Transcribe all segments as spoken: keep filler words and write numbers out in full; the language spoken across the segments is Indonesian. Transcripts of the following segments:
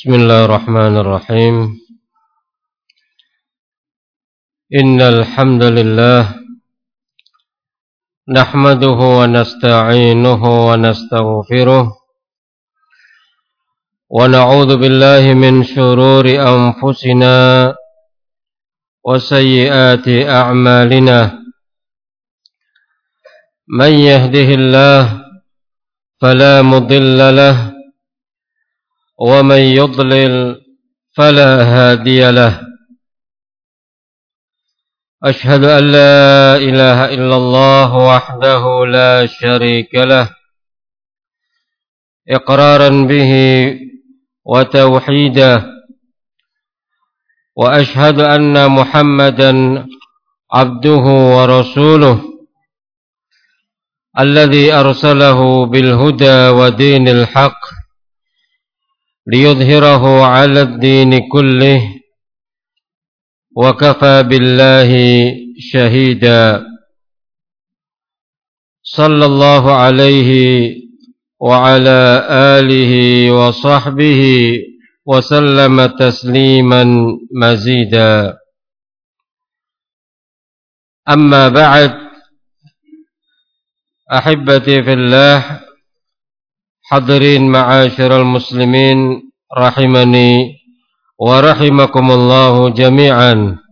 Bismillahirrahmanirrahim. Innal hamdalillah nahmaduhu wa nasta'inuhu wa nastaghfiruh wa na'udzu billahi min shururi anfusina wa sayyiati a'malina. Man yahdihillahu fala mudilla lahu ومن يضلل فلا هادي له أشهد أن لا إله إلا الله وحده لا شريك له إقرارا به وتوحيدا وأشهد أن محمدا عبده ورسوله الذي أرسله بالهدى ودين الحق ليظهره على الدين كله وكفى بالله شهيدا صلى الله عليه وعلى آله وصحبه وسلم تسليما مزيدا أما بعد أحبتي في الله Hadirin ma'asyiral muslimin rahimani wa rahimakumullahu jami'an.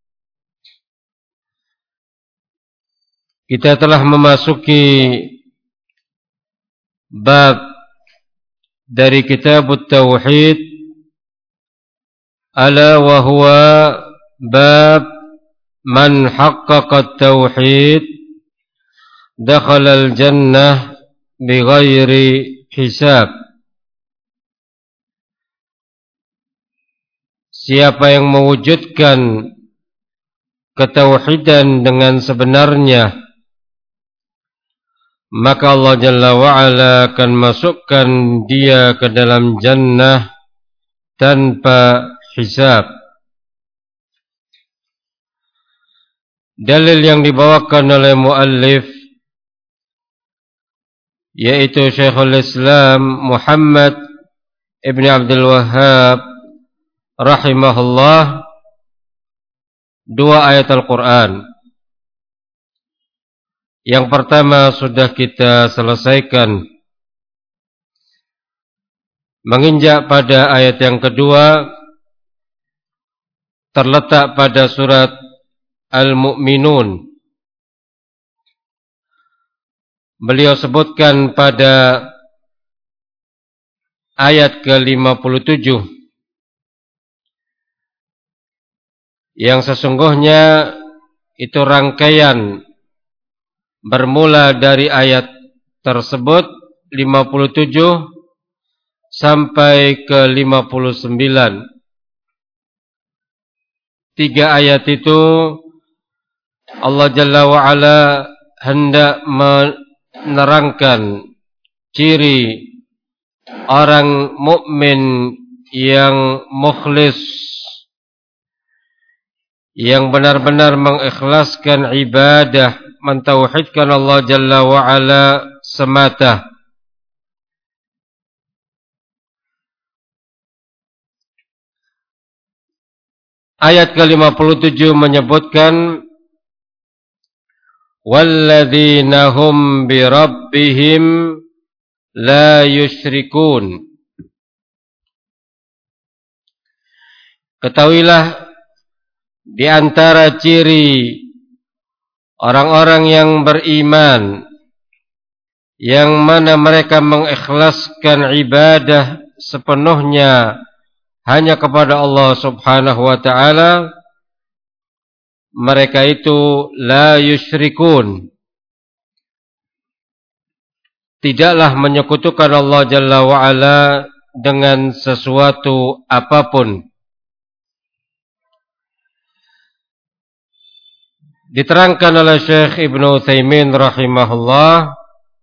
Kita telah memasuki bab dari kitabut tauhid, ala wa huwa bab man haqqaqa at-tauhid dakhala al-jannah bighairi hisab. Siapa yang mewujudkan ketauhidan dengan sebenarnya, maka Allah Jalla wa'ala akan masukkan dia ke dalam jannah tanpa hisab. Dalil yang dibawakan oleh muallif yaitu Syekhul Islam Muhammad Ibn Abdul Wahhab rahimahullah, dua ayat Al-Quran. Yang pertama sudah kita selesaikan. Menginjak pada ayat yang kedua, terletak pada surat Al-Mu'minun. Beliau sebutkan pada ayat ke lima puluh tujuh yang sesungguhnya itu rangkaian bermula dari ayat tersebut lima puluh tujuh sampai ke lima puluh sembilan. Tiga ayat itu Allah Jalla wa'ala hendak menerangkan ciri orang mukmin yang mukhlis, yang benar-benar mengikhlaskan ibadah, mentauhidkan Allah Jalla wa'ala semata. Ayat ke lima puluh tujuh menyebutkan walladzina hum bi rabbihim la yusyrikun. Ketahuilah di antara ciri orang-orang yang beriman yang mana mereka mengikhlaskan ibadah sepenuhnya hanya kepada Allah Subhanahu wa ta'ala, mereka itu la yusyrikun, tidaklah menyekutukan Allah Jalla wa'ala dengan sesuatu apapun. Diterangkan oleh Syekh Ibnu Utsaimin rahimahullah,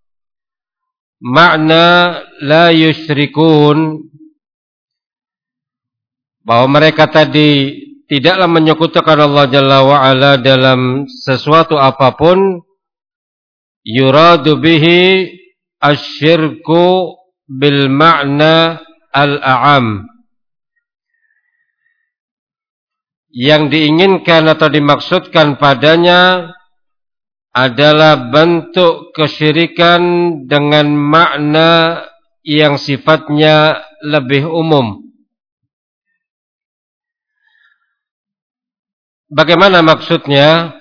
makna la yusyrikun, bahwa mereka tadi tidaklah menyekutukan Allah Jalla wa'ala dalam sesuatu apapun. Yuradu bihi asyirku bil ma'na al-a'am, yang diinginkan atau dimaksudkan padanya adalah bentuk kesyirikan dengan makna yang sifatnya lebih umum. Bagaimana maksudnya?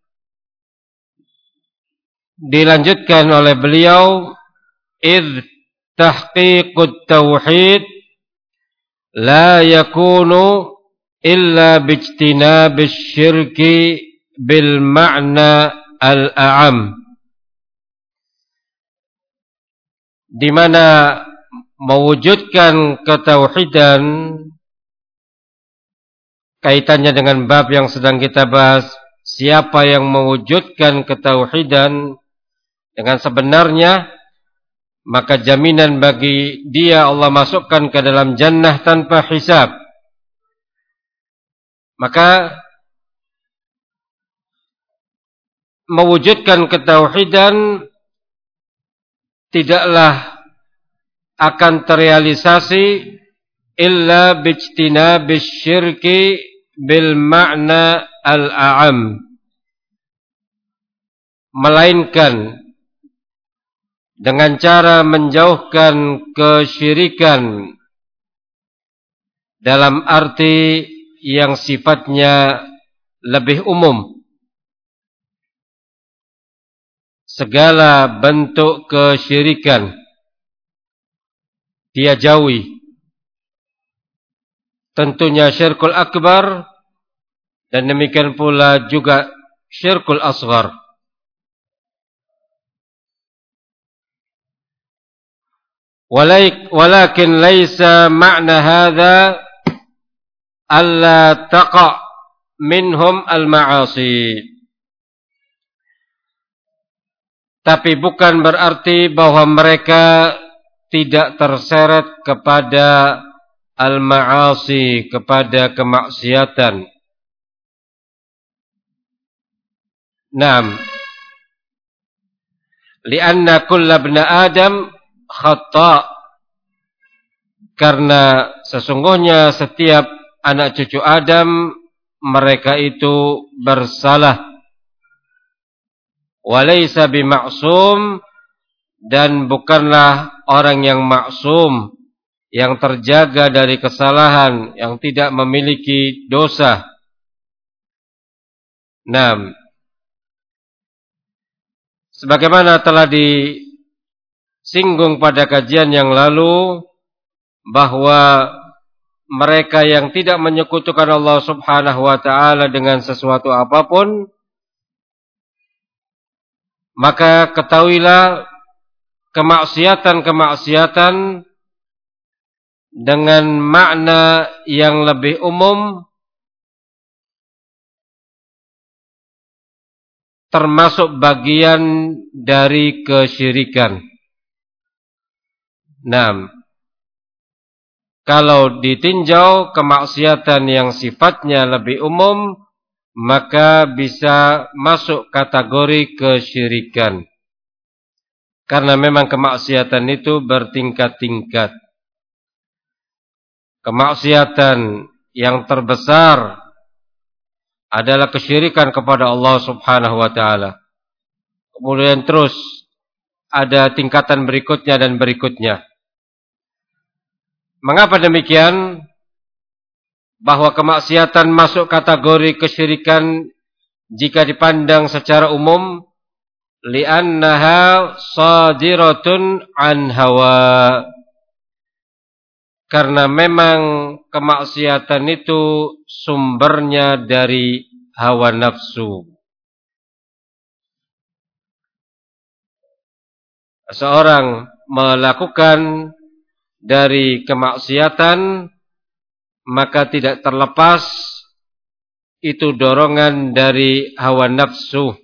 Dilanjutkan oleh beliau, idh tahqiqut tauhid la yakunu illa bijtinabis syirki bil ma'na al-a'am, di mana mewujudkan ketauhidan kaitannya dengan bab yang sedang kita bahas. Siapa yang mewujudkan ketauhidan dengan sebenarnya, maka jaminan bagi dia Allah masukkan ke dalam jannah tanpa hisab. Maka mewujudkan ketauhidan tidaklah akan terrealisasi illa bijtinabis syirki bil ma'na al-a'am, melainkan dengan cara menjauhkan kesyirikan dalam arti yang sifatnya lebih umum. Segala bentuk kesyirikan dia jauhi. Tentunya syirkul akbar dan demikian pula juga syirkul asghar. Walakin laisa ma'na hadha alla taqa minhum al-ma'asi. Tapi bukan berarti bahwa mereka tidak terseret kepada al-ma'asi, kepada kemaksiatan. Naam. Lianna kulla ibn Adam khata'. Karena sesungguhnya setiap anak cucu Adam mereka itu bersalah. Walaysa bima'sum, dan bukanlah orang yang maksum, yang terjaga dari kesalahan, yang tidak memiliki dosa. Naam. Sebagaimana telah disinggung pada kajian yang lalu, bahwa mereka yang tidak menyekutukan Allah Subhanahu wa ta'ala dengan sesuatu apapun, maka ketahuilah kemaksiatan-kemaksiatan dengan makna yang lebih umum termasuk bagian dari kesyirikan. Nah, kalau ditinjau kemaksiatan yang sifatnya lebih umum, maka bisa masuk kategori kesyirikan. Karena memang kemaksiatan itu bertingkat-tingkat. Kemaksiatan yang terbesar adalah kesyirikan kepada Allah Subhanahu wa ta'ala. Kemudian terus ada tingkatan berikutnya dan berikutnya. Mengapa demikian? Bahwa kemaksiatan masuk kategori kesyirikan jika dipandang secara umum, li'annaha sadiratun an hawa. Karena memang kemaksiatan itu sumbernya dari hawa nafsu. Seorang melakukan dari kemaksiatan, maka tidak terlepas itu dorongan dari hawa nafsu.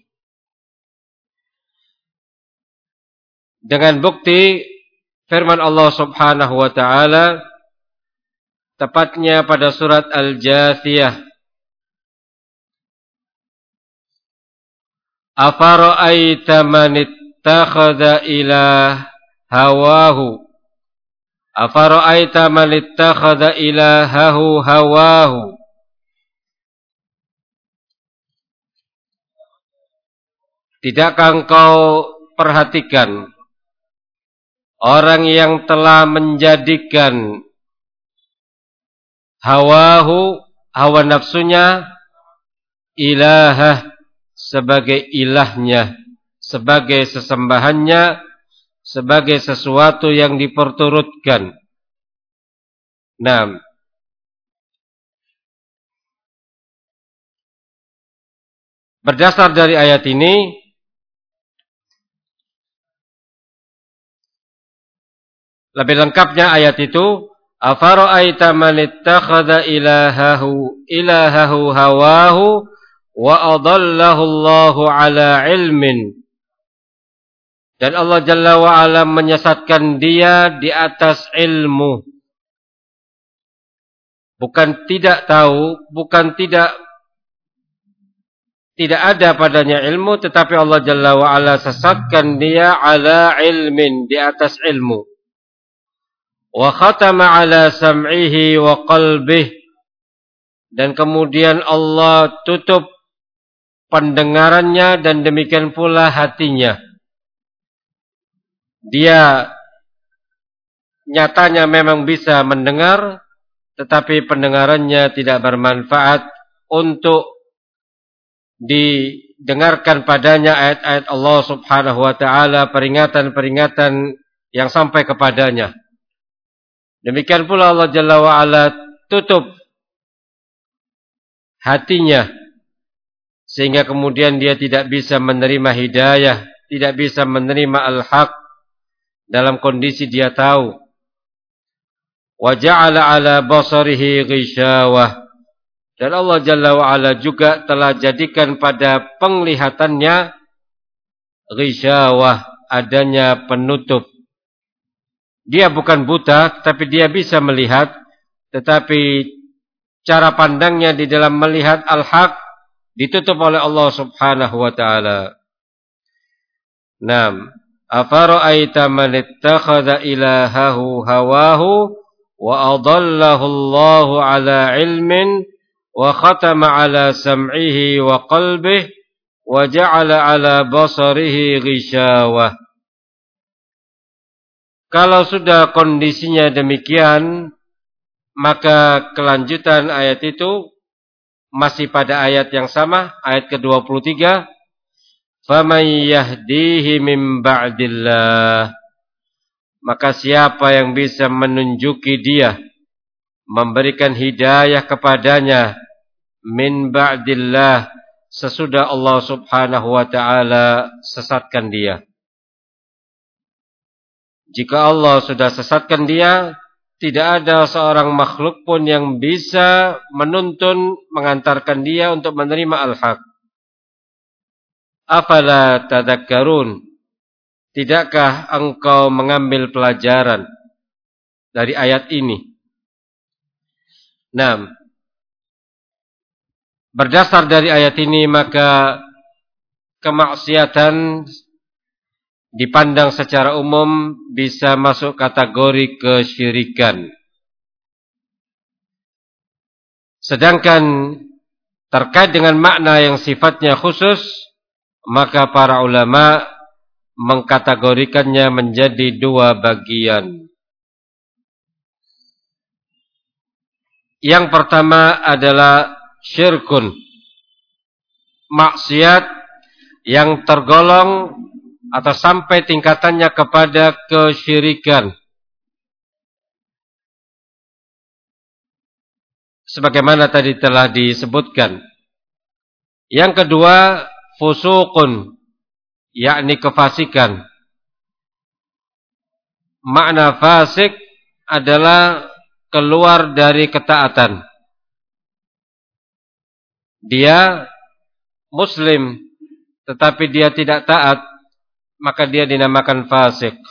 Dengan bukti firman Allah Subhanahu wa ta'ala, tepatnya pada surat Al-Jathiyah, afara'aita man ittakhadha ilah hawahu afara'aita man ittakhadha ilahahu hawahu Tidakkah engkau perhatikan orang yang telah menjadikan hawahu, hawa nafsunya, ilahah, sebagai ilahnya, sebagai sesembahannya, sebagai sesuatu yang diperturutkan. Nah, berdasar dari ayat ini, lebih lengkapnya ayat itu, afara'aita man ittakhadha ilahahu ilahahu hawahu wa adallahu Allahu ala ilmin. Dan Allah Jalla wa ala menyesatkan dia di atas ilmu. Bukan tidak tahu, bukan tidak tidak ada padanya ilmu, tetapi Allah Jalla wa ala sesatkan dia ala ilmin, di atas ilmu. Wa khatama ala sam'ihi wa qalbih, dan kemudian Allah tutup pendengarannya dan demikian pula hatinya. Dia nyatanya memang bisa mendengar, tetapi pendengarannya tidak bermanfaat untuk didengarkan padanya ayat-ayat Allah Subhanahu wa taala, peringatan-peringatan yang sampai kepadanya. Demikian pula Allah Jalla wa ala tutup hatinya, sehingga kemudian dia tidak bisa menerima hidayah, tidak bisa menerima al-haq dalam kondisi dia tahu. Wa ja'ala ala basarihi ghishawah, dan Allah Jalla wa ala juga telah jadikan pada penglihatannya ghishawah, adanya penutup. Dia bukan buta, tapi dia bisa melihat, tetapi cara pandangnya di dalam melihat al-haq ditutup oleh Allah Subhanahu wa taala. Naam, afara'aita man ittakhadha ilahahu hawahu wa adallahu Allahu ala ilmin wa khatama ala sam'ihi wa qalbihi wa ja'ala ala basarihi ghishawah. Kalau sudah kondisinya demikian, maka kelanjutan ayat itu masih pada ayat yang sama, ayat ke dua puluh tiga. Faman yahdihi min ba'dillah, maka siapa yang bisa menunjuki dia, memberikan hidayah kepadanya, min ba'dillah, sesudah Allah Subhanahu wa taala sesatkan dia. Jika Allah sudah sesatkan dia, tidak ada seorang makhluk pun yang bisa menuntun, mengantarkan dia untuk menerima al-haq. Afala tadakkarun, tidakkah engkau mengambil pelajaran dari ayat ini? Nah, berdasar dari ayat ini, maka kemaksiatan dipandang secara umum bisa masuk kategori kesyirikan. Sedangkan terkait dengan makna yang sifatnya khusus, maka para ulama mengkategorikannya menjadi dua bagian. Yang pertama adalah syirkun, maksiat yang tergolong atau sampai tingkatannya kepada kesyirikan. Sebagaimana tadi telah disebutkan. Yang kedua, fusuqun, yakni kefasikan. Makna fasik adalah keluar dari ketaatan. Dia muslim, tetapi dia tidak taat, maka dia dinamakan fasik.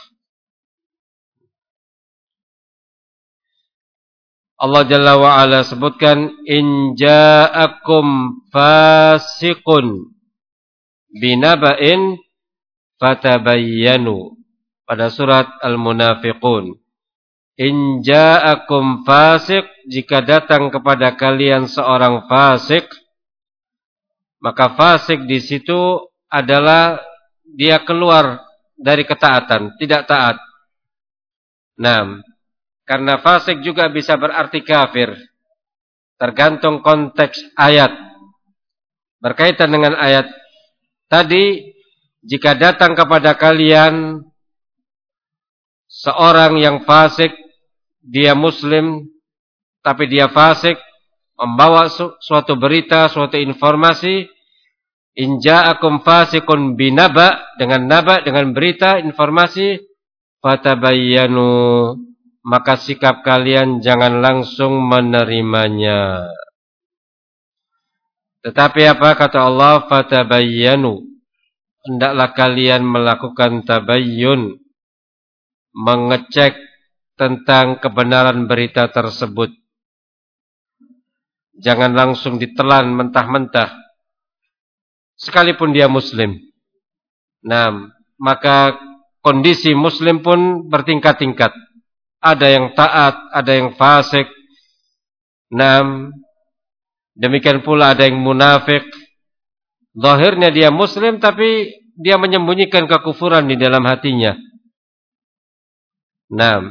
Allah Jalla wa ala sebutkan, in ja'akum fasiqun binaba'in fatabayyanu, pada surat Al-Munafiqun. In ja'akum fasiq, jika datang kepada kalian seorang fasik, maka fasik di situ adalah dia keluar dari ketaatan, tidak taat. Nah, karena fasik juga bisa berarti kafir. Tergantung konteks ayat. Berkaitan dengan ayat tadi, jika datang kepada kalian seorang yang fasik, dia muslim, tapi dia fasik, membawa su suatu berita, suatu informasi, in ja'akum fasiqun binaba, dengan naba, dengan berita, informasi, fatabayyanu, maka sikap kalian jangan langsung menerimanya. Tetapi apa kata Allah? Fatabayyanu, hendaklah kalian melakukan tabayyun, mengecek tentang kebenaran berita tersebut. Jangan langsung ditelan mentah-mentah, sekalipun dia muslim. Nah, maka kondisi muslim pun bertingkat-tingkat. Ada yang taat, ada yang fasik. Nah, demikian pula ada yang munafik. Zahirnya dia muslim, tapi dia menyembunyikan kekufuran di dalam hatinya. Nah,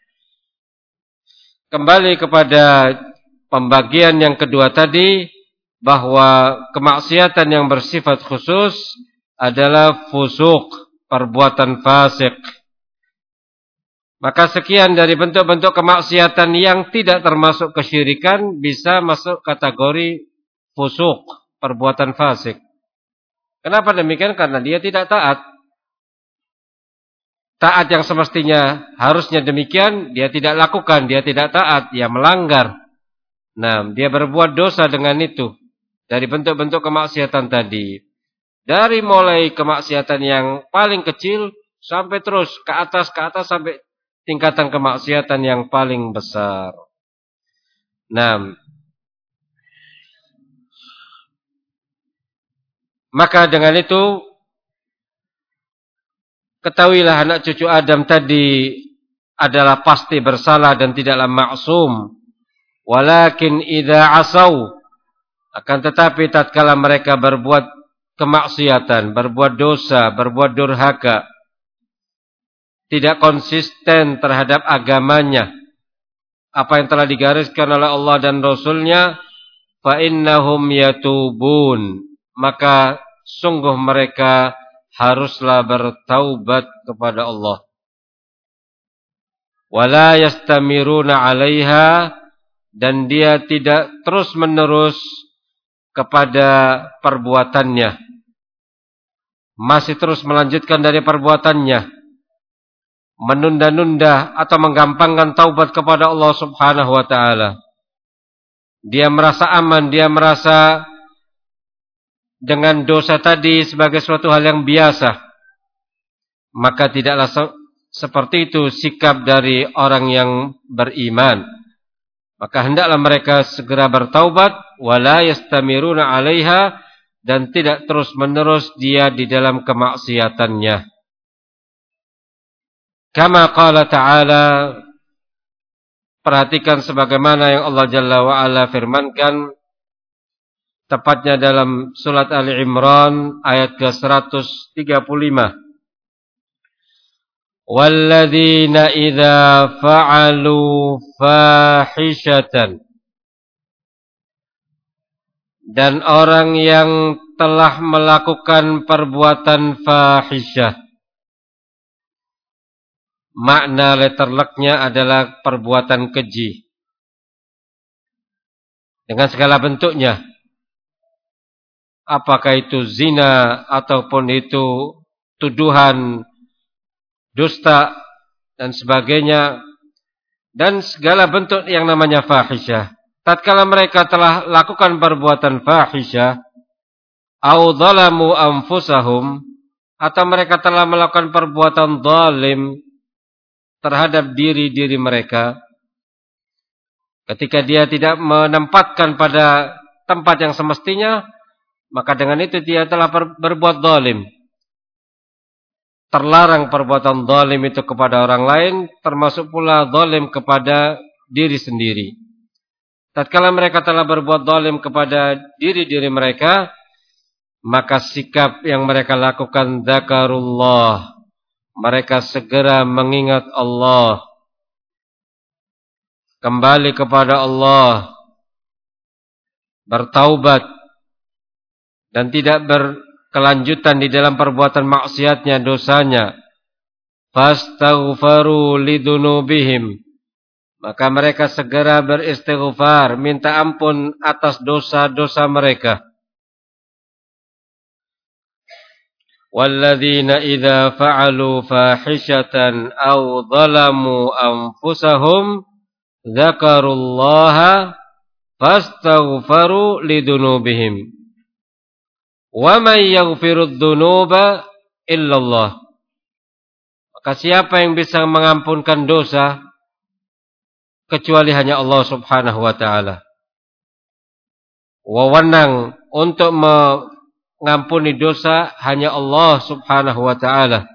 kembali kepada pembagian yang kedua tadi, bahwa kemaksiatan yang bersifat khusus adalah fusuk, perbuatan fasik. Maka sekian dari bentuk-bentuk kemaksiatan yang tidak termasuk kesyirikan bisa masuk kategori fusuk, perbuatan fasik. Kenapa demikian? Karena dia tidak taat. Taat yang semestinya harusnya demikian, dia tidak lakukan, dia tidak taat, dia melanggar. Nah, dia berbuat dosa dengan itu. Dari bentuk-bentuk kemaksiatan tadi. Dari mulai kemaksiatan yang paling kecil sampai terus ke atas, ke atas sampai tingkatan kemaksiatan yang paling besar. Nah, maka dengan itu ketahuilah anak cucu Adam tadi adalah pasti bersalah dan tidaklah maksum. Walakin idza asau, akan tetapi tatkala mereka berbuat kemaksiatan, berbuat dosa, berbuat durhaka, tidak konsisten terhadap agamanya, apa yang telah digariskan oleh Allah dan Rasulnya, fa innahum yatubun, maka sungguh mereka haruslah bertaubat kepada Allah. Wala yastamiruna 'alaiha, dan dia tidak terus-menerus kepada perbuatannya, masih terus melanjutkan dari perbuatannya, menunda-nunda atau menggampangkan taubat kepada Allah Subhanahu wa taala. Dia merasa aman, dia merasa dengan dosa tadi sebagai suatu hal yang biasa. Maka tidaklah se- seperti itu sikap dari orang yang beriman. Maka hendaklah mereka segera bertaubat, wala yastamiruna 'alaiha, dan tidak terus-menerus dia di dalam kemaksiatannya. Kama qala ta'ala, perhatikan sebagaimana yang Allah Jalla wa Ala firmankan, tepatnya dalam surat Ali Imran ayat ke seratus tiga puluh lima. Walladzina idza fa'alu fahishatan, dan orang yang telah melakukan perbuatan fahisyah. Makna letterleknya adalah perbuatan keji dengan segala bentuknya. Apakah itu zina ataupun itu tuduhan dusta dan sebagainya, dan segala bentuk yang namanya fahisyah. Tatkala mereka telah lakukan perbuatan fahisyah, au dzalamu anfusahum, atau mereka telah melakukan perbuatan zalim terhadap diri-diri mereka, ketika dia tidak menempatkan pada tempat yang semestinya, maka dengan itu dia telah berbuat zalim. Terlarang perbuatan zalim itu kepada orang lain, termasuk pula zalim kepada diri sendiri. Tatkala mereka telah berbuat zalim kepada diri-diri mereka, maka sikap yang mereka lakukan dzakarullah, mereka segera mengingat Allah, kembali kepada Allah, bertaubat dan tidak berkelanjutan di dalam perbuatan maksiatnya, dosanya. Fastaghfaru lidunubihim, maka mereka segera beristighfar, minta ampun atas dosa-dosa mereka. Walladzina idza fa'alu fahishatan aw dhalamu anfusahum dzakarullaha fastaghfaru lidunubihim. Wa may yaghfirudz dzunuba illallah. Maka siapa yang bisa mengampunkan dosa kecuali hanya Allah Subhanahu wa taala. Wewenang untuk mengampuni dosa hanya Allah Subhanahu wa taala.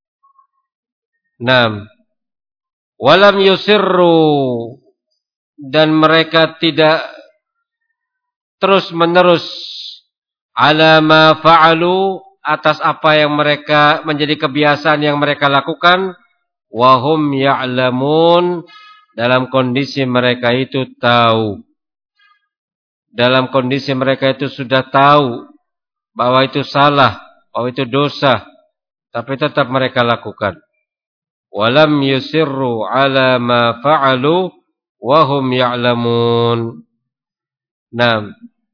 Naam. Walam yusirru, dan mereka tidak terus-menerus ala ma fa'alu, atas apa yang mereka menjadi kebiasaan yang mereka lakukan, wahum ya'lamun, dalam kondisi mereka itu tahu, dalam kondisi mereka itu sudah tahu bahwa itu salah, bahwa itu dosa, tapi tetap mereka lakukan. Walam yusirru ala ma fa'alu wahum ya'lamun. Naam.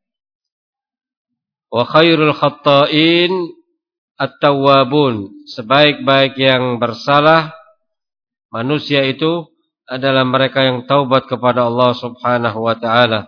Wa khairul khatta'in at-tawwabun, sebaik-baik yang bersalah manusia itu adalah mereka yang taubat kepada Allah Subhanahu wa taala.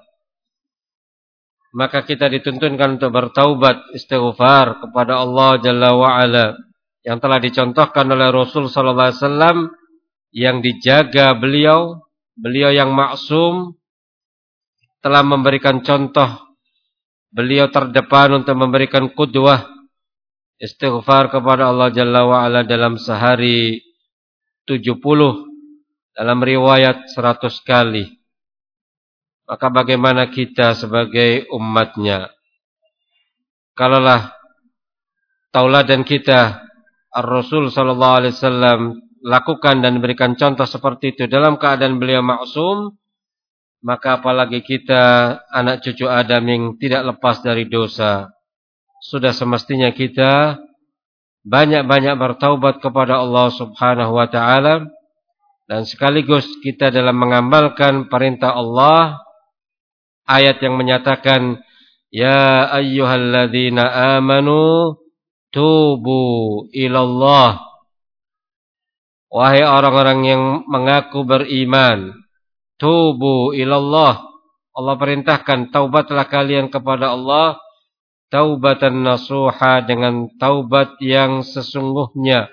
Maka kita dituntunkan untuk bertaubat, istighfar kepada Allah Jalla wa Ala, yang telah dicontohkan oleh Rasul sallallahu alaihi wasallam, yang dijaga beliau, beliau yang maksum, telah memberikan contoh. Beliau terdepan untuk memberikan qudwah, istighfar kepada Allah Jalla wa'ala dalam sehari tujuh puluh, dalam riwayat seratus kali. Maka bagaimana kita sebagai umatnya? Kalaulah tauladan kita Ar-Rasul sallallahu alaihi wasallam lakukan dan berikan contoh seperti itu dalam keadaan beliau maksum, maka apalagi kita, anak cucu Adam yang tidak lepas dari dosa. Sudah semestinya kita banyak-banyak bertaubat kepada Allah Subhanahu wa taala, dan sekaligus kita dalam mengamalkan perintah Allah, ayat yang menyatakan ya ayyuhalladzina amanu tubu ilallah, wahai orang-orang yang mengaku beriman, tubu ilallah, Allah perintahkan taubatlah kalian kepada Allah, taubatan nasuha, dengan taubat yang sesungguhnya,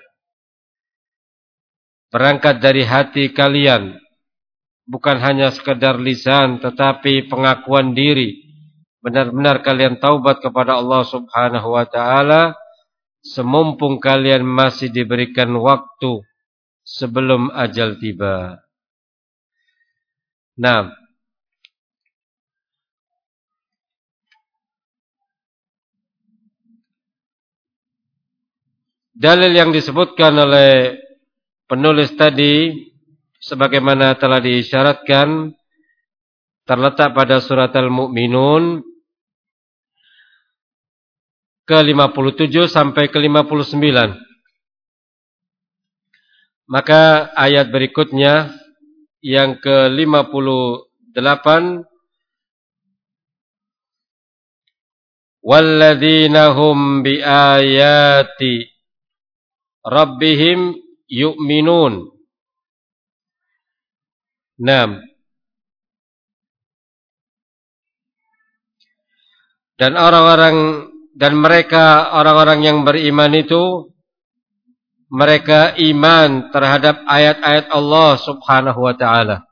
berangkat dari hati kalian, bukan hanya sekedar lisan tetapi pengakuan diri. Benar-benar kalian taubat kepada Allah Subhanahu wa taala semumpung kalian masih diberikan waktu sebelum ajal tiba. Nah, dalil yang disebutkan oleh penulis tadi sebagaimana telah diisyaratkan terletak pada surat Al-Mu'minun ke lima puluh tujuh sampai ke lima puluh sembilan. Maka ayat berikutnya yang ke lima puluh delapan, walladzina hum biayati rabbihim yu'minun. Naam. Dan orang-orang dan mereka orang-orang yang beriman itu, mereka iman terhadap ayat-ayat Allah Subhanahu wa taala.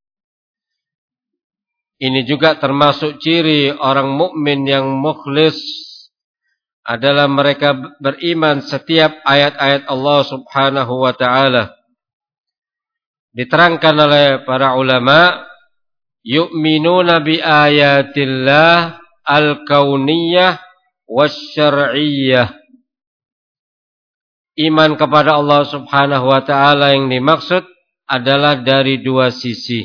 Ini juga termasuk ciri orang mukmin yang mukhlis, adalah mereka beriman setiap ayat-ayat Allah Subhanahu wa taala. Diterangkan oleh para ulama, yu'minuna bi ayatillah al-kauniyah wasyar'iyyah. Iman kepada Allah Subhanahu wa taala yang dimaksud adalah dari dua sisi.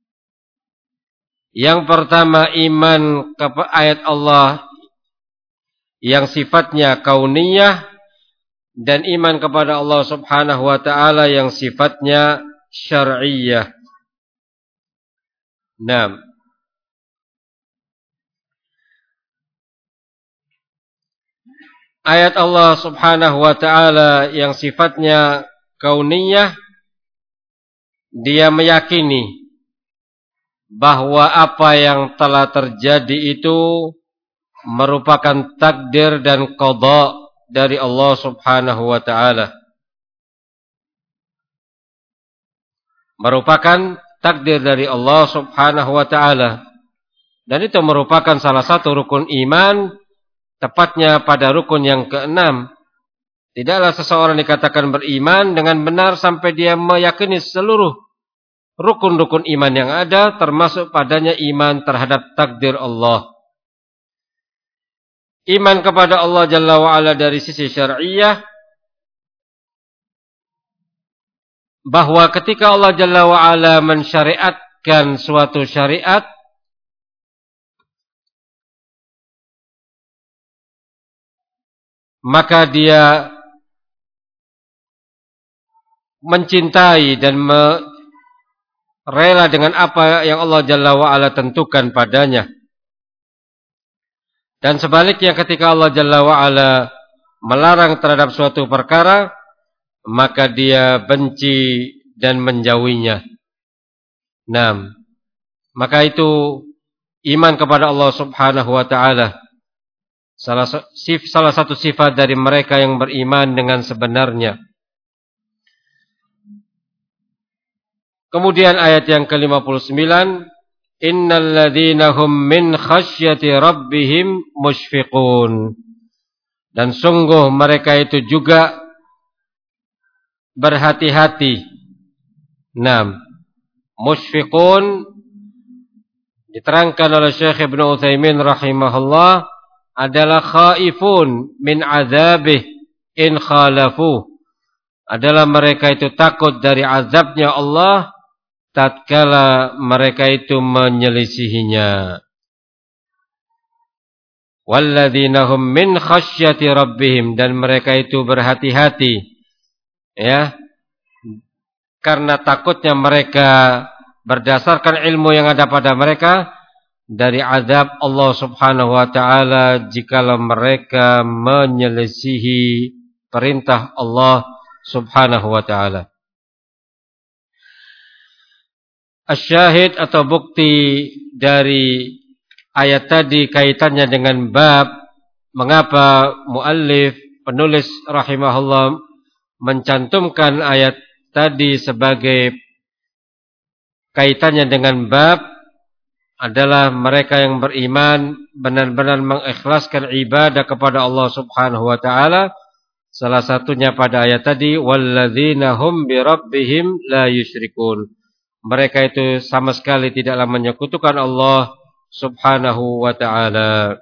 Yang pertama, iman kepada ayat Allah yang sifatnya kauniyah, dan iman kepada Allah Subhanahu wa taala yang sifatnya syar'iyyah. Nah, ayat Allah Subhanahu wa taala yang sifatnya kauniyah, dia meyakini bahwa apa yang telah terjadi itu merupakan takdir dan qada dari Allah Subhanahu wa taala. Merupakan takdir dari Allah Subhanahu wa taala. Dan itu merupakan salah satu rukun iman, tepatnya pada rukun yang keenam. Tidaklah seseorang dikatakan beriman dengan benar sampai dia meyakini seluruh rukun-rukun iman yang ada, termasuk padanya iman terhadap takdir Allah. Iman kepada Allah Jalla wa'ala dari sisi syar'iyyah, bahwa ketika Allah Jalla wa'ala mensyariatkan suatu syariat, maka dia mencintai dan me, rela dengan apa yang Allah Jalla wa'ala tentukan padanya. Dan sebaliknya ketika Allah Jalla wa'ala melarang terhadap suatu perkara, maka dia benci dan menjauhinya. Nah, maka itu iman kepada Allah Subhanahu wa ta'ala. Salah, salah satu sifat dari mereka yang beriman dengan sebenarnya. Kemudian ayat yang ke lima puluh sembilan, innal ladzina hum min khasyati rabbihim musyfiqun. Dan sungguh mereka itu juga berhati-hati. Naam, musyfiqun diterangkan oleh Syekh Ibnu Utsaimin rahimahullah adalah khaifun min azabih in khalafu. Adalah mereka itu takut dari azabnya Allah tatkala mereka itu menyelisihinya. Walladzina hum min khasyati rabbihim, dan mereka itu berhati-hati, ya, karena takutnya mereka berdasarkan ilmu yang ada pada mereka dari azab Allah Subhanahu wa taala jikalau mereka menyelisihi perintah Allah Subhanahu wa taala. Asyahid atau bukti dari ayat tadi kaitannya dengan bab mengapa muallif penulis rahimahullah mencantumkan ayat tadi sebagai kaitannya dengan bab adalah mereka yang beriman benar-benar mengikhlaskan ibadah kepada Allah Subhanahu wa taala. Salah satunya pada ayat tadi, walladzina hum bi rabbihim la yusyrikun. Mereka itu sama sekali tidaklah menyekutukan Allah Subhanahu wa taala.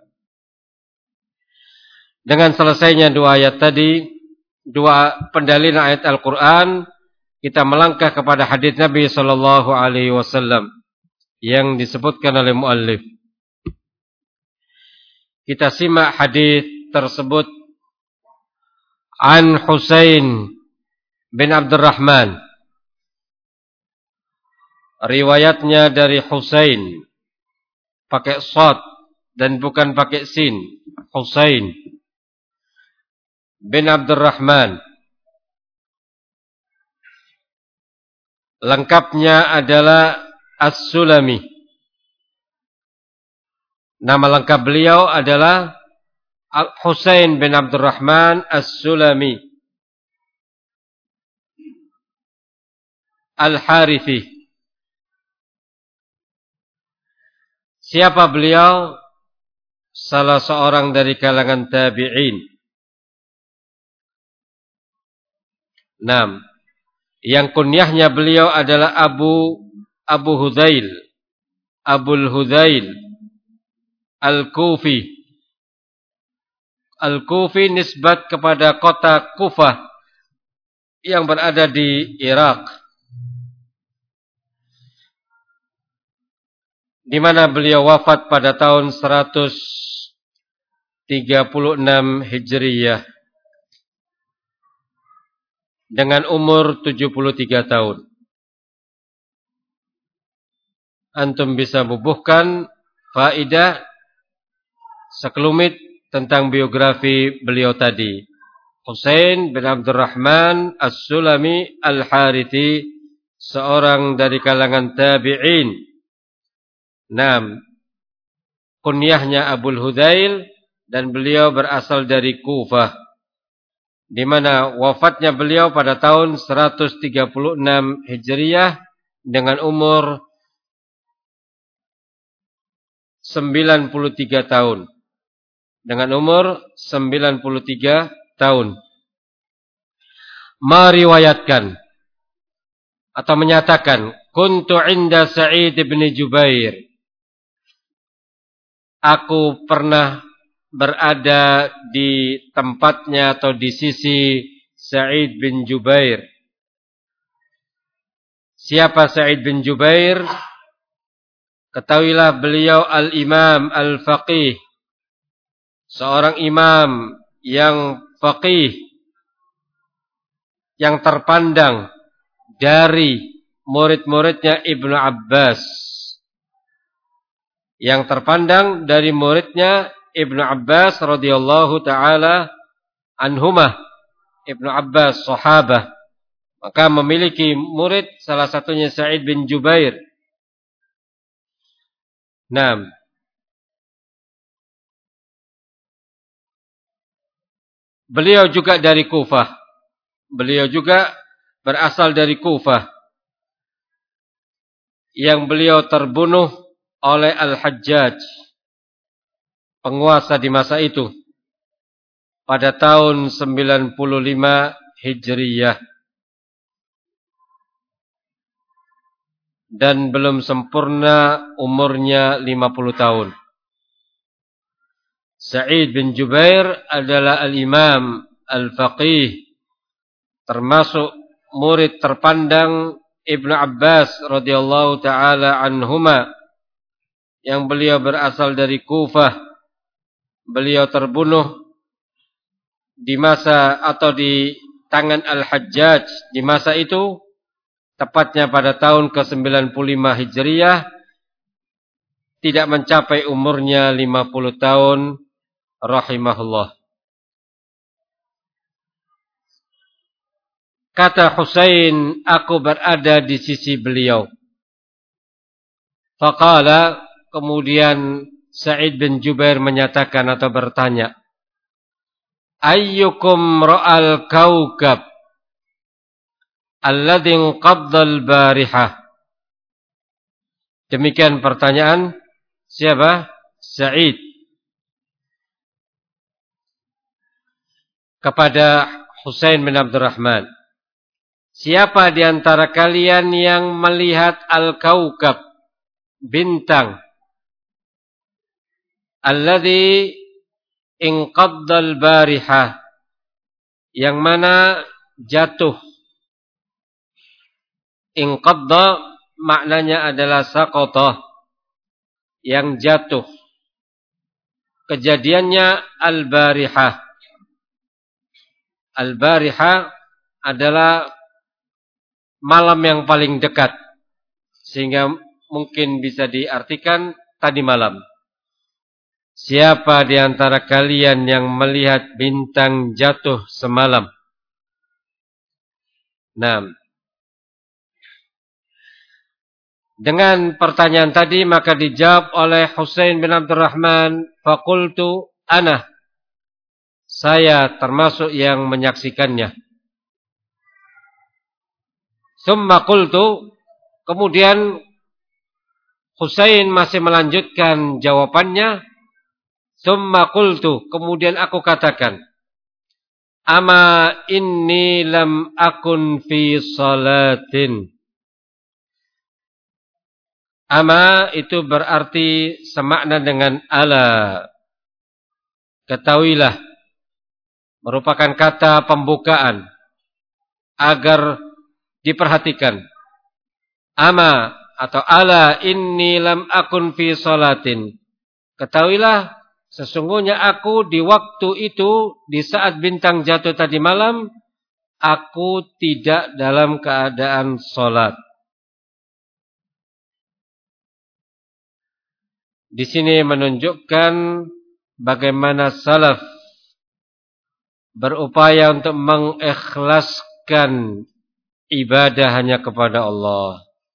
Dengan selesainya dua ayat tadi, dua pendalilan ayat Al-Qur'an, kita melangkah kepada hadis Nabi sallallahu alaihi wasallam yang disebutkan oleh muallif. Kita simak hadis tersebut. An Husain bin Abdurrahman. Riwayatnya dari Husain, pakai shad dan bukan pakai sin. Husain bin Abdurrahman. Lengkapnya adalah As-Sulami. Nama lengkap beliau adalah Husain bin Abdurrahman As-Sulami Al-Harithi. Siapa beliau? Salah seorang dari kalangan tabi'in. Naam. Yang kunyahnya beliau adalah Abu Abu Hudzail, Abul Hudzail Al-Kufi. Al-Kufi nisbat kepada kota Kufah yang berada di Irak, di mana beliau wafat pada tahun seratus tiga puluh enam Hijriyah dengan umur tujuh puluh tiga tahun. Antum bisa bubuhkan faedah sekelumit tentang biografi beliau tadi. Husain bin Abdurrahman As-Sulami Al-Harithi, seorang dari kalangan tabi'in. Naam, kunyahnya Abul Hudzail, dan beliau berasal dari Kufah, di mana wafatnya beliau pada tahun seratus tiga puluh enam Hijriyah dengan umur sembilan puluh tiga tahun. Dengan umur sembilan puluh tiga tahun. Meriwayatkan atau menyatakan, kuntu inda Sa'id bin Jubair. Aku pernah berada di tempatnya atau di sisi Sa'id bin Jubair. Siapa Sa'id bin Jubair? Ketahuilah beliau al-imam al-faqih, seorang imam yang faqih, yang terpandang dari murid-muridnya Ibnu Abbas. Yang terpandang dari muridnya Ibnu Abbas radhiyallahu taala anhumah. Ibnu Abbas sahabah, maka memiliki murid, salah satunya Sa'id bin Jubair. Naam. Beliau juga dari Kufah. Beliau juga berasal dari Kufah, yang beliau terbunuh oleh Al-Hajjaj, penguasa di masa itu, pada tahun sembilan puluh lima Hijriyah. Dan belum sempurna umurnya lima puluh tahun. Sa'id bin Jubair adalah al-imam al-faqih, termasuk murid terpandang Ibnu Abbas radhiyallahu taala anhuma, yang beliau berasal dari Kufah. Beliau terbunuh di masa atau di tangan Al-Hajjaj di masa itu, tepatnya pada tahun ke sembilan puluh lima Hijriyah, tidak mencapai umurnya lima puluh tahun, rahimahullah. Kata Husain, aku berada di sisi beliau. Faqala, kemudian Sa'id bin Jubair menyatakan atau bertanya, ayyukum ra'al kaukab alladhi inqadda al-barihah. Demikian pertanyaan siapa? Sa'id kepada Husain bin Abdurrahman. Siapa di antara kalian yang melihat al-kaukab, bintang, alladhi inqadda al-barihah, yang mana jatuh. Inqadda maknanya adalah saqatah, yang jatuh. Kejadiannya al-barihah. Al-barihah adalah malam yang paling dekat, sehingga mungkin bisa diartikan tadi malam. Siapa di antara kalian yang melihat bintang jatuh semalam? Nah, dengan pertanyaan tadi maka dijawab oleh Husain bin Abdurrahman, faqultu ana, saya termasuk yang menyaksikannya. Summa qultu, kemudian Husain masih melanjutkan jawabannya. Summa qultu, kemudian aku katakan, ama inni lam akun fi salatin. Ama itu berarti semakna dengan ala. Ketahuilah, merupakan kata pembukaan agar diperhatikan. Ama atau ala inni lam akun fi salatin. Ketahuilah sesungguhnya aku di waktu itu, di saat bintang jatuh tadi malam, aku tidak dalam keadaan salat. Di sini menunjukkan bagaimana salaf berupaya untuk mengikhlaskan ibadah hanya kepada Allah.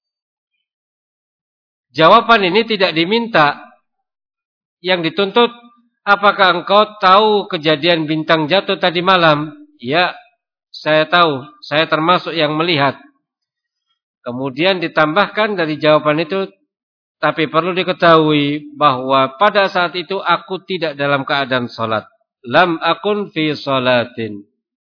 Jawaban ini tidak diminta. Yang dituntut, apakah engkau tahu kejadian bintang jatuh tadi malam? Ya, saya tahu. Saya termasuk yang melihat. Kemudian ditambahkan dari jawaban itu, tapi perlu diketahui bahwa pada saat itu aku tidak dalam keadaan salat. Lam akun fi salatin.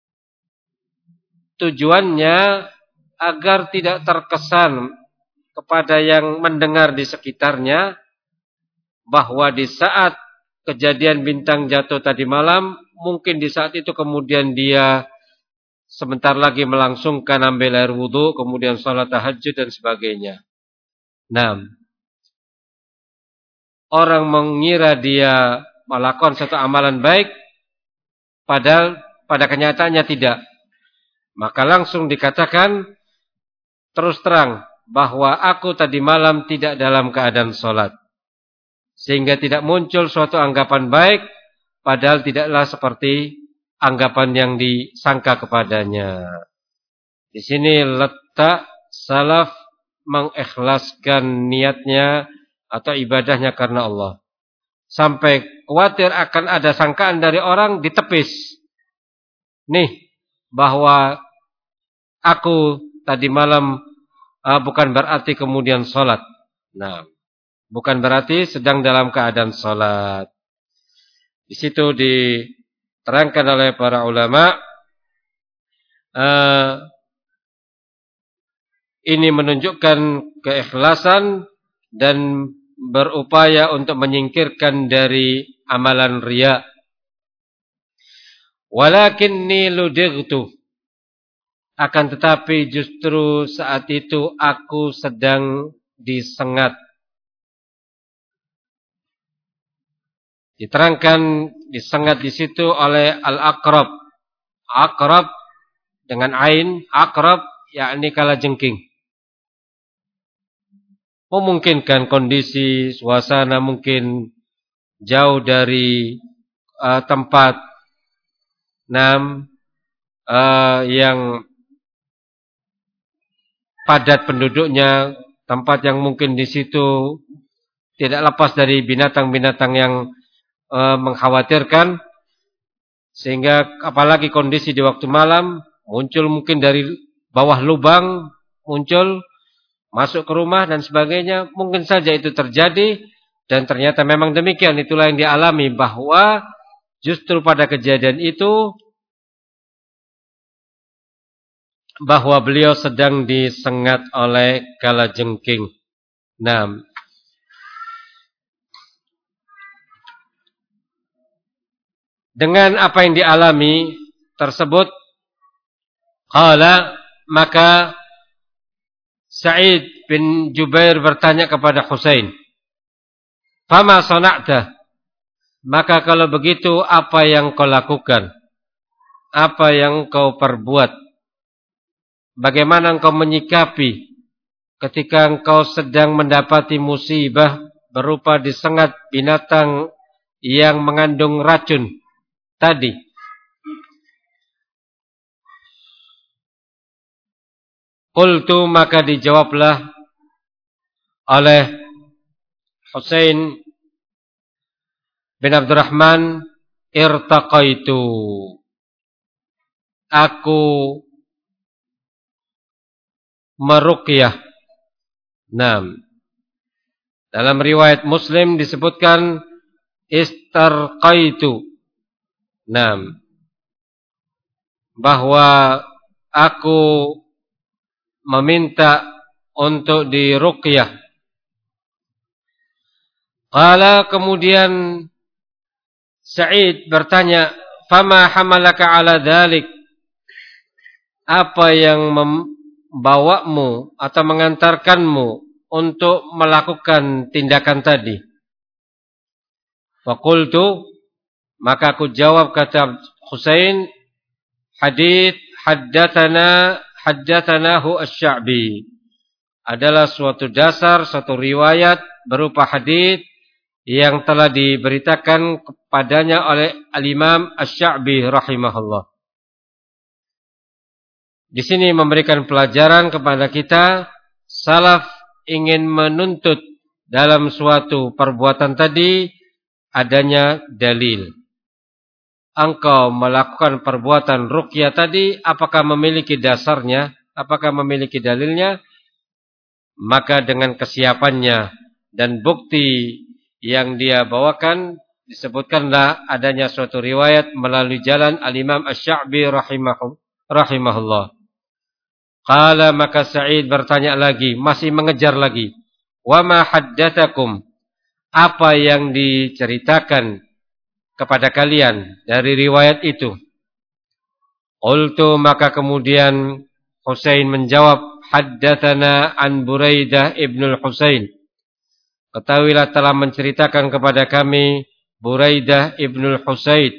Tujuannya agar tidak terkesan kepada yang mendengar di sekitarnya bahwa di saat kejadian bintang jatuh tadi malam, mungkin di saat itu kemudian dia sebentar lagi melangsungkan ambil air wudu, kemudian salat tahajud dan sebagainya. Nah, orang mengira dia melakukan satu amalan baik, padahal pada kenyataannya tidak. Maka langsung dikatakan terus terang bahwa aku tadi malam tidak dalam keadaan salat. Sehingga tidak muncul suatu anggapan baik, padahal tidaklah seperti anggapan yang disangka kepadanya. Di sini letak salaf mengikhlaskan niatnya atau ibadahnya karena Allah. Sampai khawatir akan ada sangkaan dari orang, ditepis. Nih, bahwa aku tadi malam uh, bukan berarti kemudian sholat. Nah, bukan berarti sedang dalam keadaan sholat. Di situ diterangkan oleh para ulama, uh, ini menunjukkan keikhlasan dan berupaya untuk menyingkirkan dari amalan riya. Walakinni ludightu. Akan tetapi justru saat itu aku sedang disengat. Diterangkan disengat di situ oleh Al-Aqrab. Aqrab dengan ain, Aqrab yakni kalajengking. Memungkinkan kondisi suasana mungkin jauh dari uh, tempat enam uh, yang padat penduduknya, tempat yang mungkin di situ tidak lepas dari binatang-binatang yang uh, mengkhawatirkan, sehingga apalagi kondisi di waktu malam, muncul mungkin dari bawah lubang, muncul masuk ke rumah dan sebagainya, mungkin saja itu terjadi dan ternyata memang demikian. Itulah yang dialami, bahwa justru pada kejadian itu bahwa beliau sedang disengat oleh kalajengking. Nah, dengan apa yang dialami tersebut, qala, maka Sa'id bin Jubair bertanya kepada Husain, "Fama sana'ta?" Maka kalau begitu apa yang kau lakukan? Apa yang kau perbuat? Bagaimana engkau menyikapi ketika engkau sedang mendapati musibah berupa disengat binatang yang mengandung racun tadi? Qultu, maka dijawablah oleh Husain bin Abdurrahman, irtaqaitu, aku meruqyah. Nah, dalam riwayat Muslim disebutkan istarqaitu. Nah, bahwa aku meminta untuk diruqyah. Qala, kemudian Sa'id bertanya, Fama hamalaka ala dhalik, apa yang membawamu atau mengantarkanmu untuk melakukan tindakan tadi? Faqultu, maka aku jawab, kata Husain, hadits haddatsana haddatsanahu asy-Sya'bi, adalah suatu dasar, suatu riwayat berupa hadits yang telah diberitakan kepadanya oleh Al-Imam Asy-Sya'bi rahimahullah. Di sini memberikan pelajaran kepada kita, salaf ingin menuntut dalam suatu perbuatan tadi adanya dalil. Engkau melakukan perbuatan ruqyah tadi, apakah memiliki dasarnya, apakah memiliki dalilnya? Maka dengan kesiapannya dan bukti yang dia bawakan, disebutkanlah adanya suatu riwayat melalui jalan Al-Imam Asy-Sya'bi rahimahullah. Qala, maka Sa'id bertanya lagi, masih mengejar lagi. Wa ma haddatsakum, apa yang diceritakan kepada kalian dari riwayat itu? Qultu, maka kemudian Husain menjawab, haddatsana an Buraidah ibnul Husain. Ketahuilah telah menceritakan kepada kami Buraidah ibnul Husain.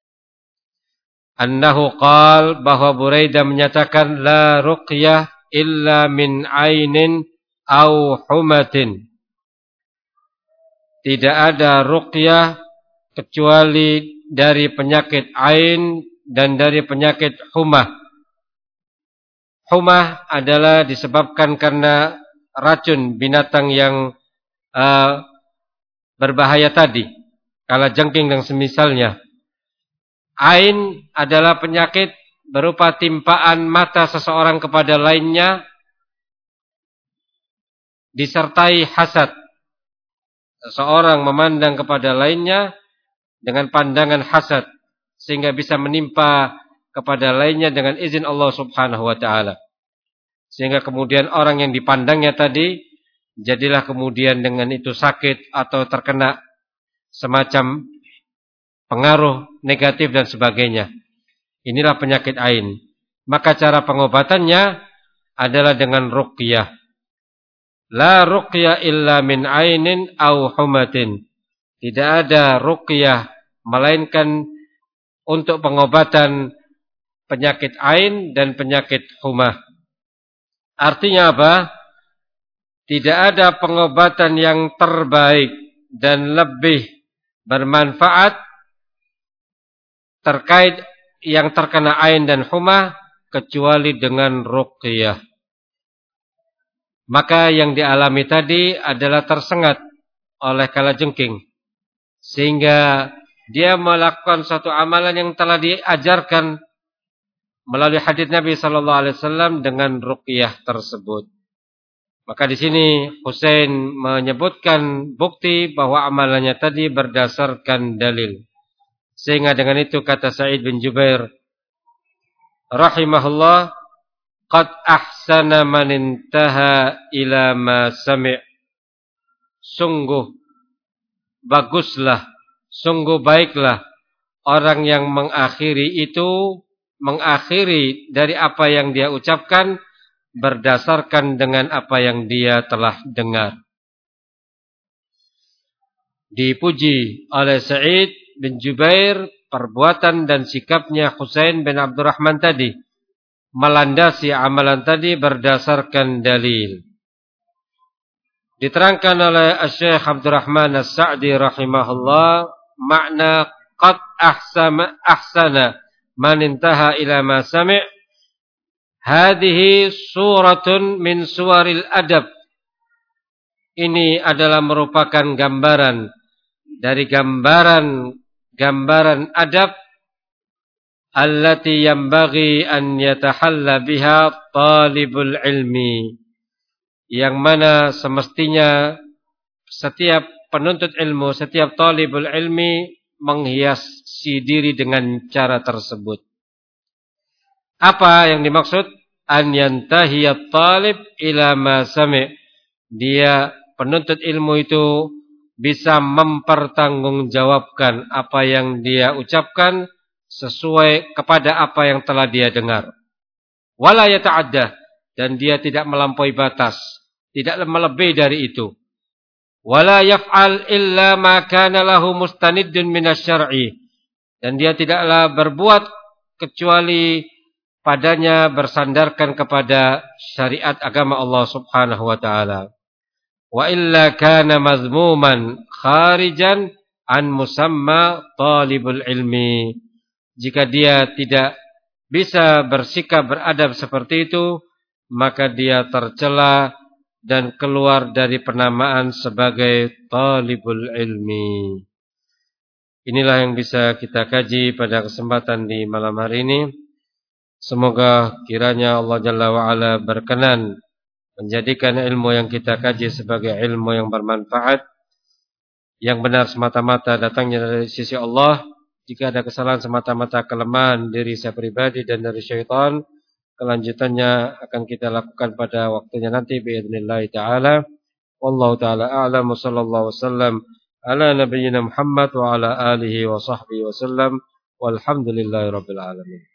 Annahu qal, bahwa Buraidah menyatakan, la ruqyah illa min ainin au humatin. Tidak ada ruqyah kecuali dari penyakit ain dan dari penyakit humah. Humah adalah disebabkan karena racun binatang yang uh, berbahaya tadi, kalajengking dan semisalnya. Ain adalah penyakit berupa timpaan mata seseorang kepada lainnya disertai hasad. Seseorang memandang kepada lainnya dengan pandangan hasad sehingga bisa menimpa kepada lainnya dengan izin Allah Subhanahu wa taala. Sehingga kemudian orang yang dipandangnya tadi jadilah kemudian dengan itu sakit atau terkena semacam pengaruh negatif dan sebagainya. Inilah penyakit ain. Maka cara pengobatannya adalah dengan ruqyah. La ruqyah illa min ainin au humatin. Tidak ada ruqyah melainkan untuk pengobatan penyakit ain dan penyakit humah. Artinya apa? Tidak ada pengobatan yang terbaik dan lebih bermanfaat terkait yang terkena ain dan humah kecuali dengan ruqyah. Maka yang dialami tadi adalah tersengat oleh kalajengking, sehingga dia melakukan suatu amalan yang telah diajarkan melalui hadits Nabi sallallahu alaihi wasallam dengan ruqyah tersebut. Maka di sini Husain menyebutkan bukti bahwa amalannya tadi berdasarkan dalil. Sehingga dengan itu kata Sa'id bin Jubair rahimahullah, qad ahsana man intaha ila ma sami'. Sungguh baguslah, sungguh baiklah orang yang mengakhiri itu, mengakhiri dari apa yang dia ucapkan berdasarkan dengan apa yang dia telah dengar. Dipuji oleh Sa'id bin Jubair perbuatan dan sikapnya Husain bin Abdurrahman tadi, melandasi amalan tadi berdasarkan dalil. Diterangkan oleh Syekh Abdurrahman As-Sa'di rahimahullah, makna qad ahsana ahsana man intaha ila ma sami', hadhihi suratun min suwaril adab. Ini adalah merupakan gambaran dari gambaran gambaran adab allati yanbaghi an yatahalla biha talibul ilmi, yang mana semestinya setiap penuntut ilmu, setiap talibul ilmi menghiasi diri dengan cara tersebut. Apa yang dimaksud? An yantahiyat talib ila ma sami'. Dia penuntut ilmu itu bisa mempertanggungjawabkan apa yang dia ucapkan sesuai kepada apa yang telah dia dengar. Wala yata'adda, dan dia tidak melampaui batas, tidak melebihi dari itu. Wala yaf'al illa ma kana lahu mustaniddun minasyar'i, dan dia tidaklah berbuat kecuali padanya bersandarkan kepada syariat agama Allah Subhanahu wa taala. Wa illa kana mazmuman kharijan an musamma talibul ilmi. Jika dia tidak bisa bersikap beradab seperti itu, maka dia tercela dan keluar dari penamaan sebagai talibul ilmi. Inilah yang bisa kita kaji pada kesempatan di malam hari ini. Semoga kiranya Allah Jalla wa'ala berkenan menjadikan ilmu yang kita kaji sebagai ilmu yang bermanfaat, yang benar semata-mata datangnya dari sisi Allah. Jika ada kesalahan semata-mata kelemahan diri saya pribadi dan dari syaitan, kelanjutannya akan kita lakukan pada waktunya nanti biidznillah taala. Wallahu taala a'lam, sallallahu wasallam ala nabiyyina Muhammad wa ala alihi wa sahbihi wasallam, walhamdulillahirabbil alamin.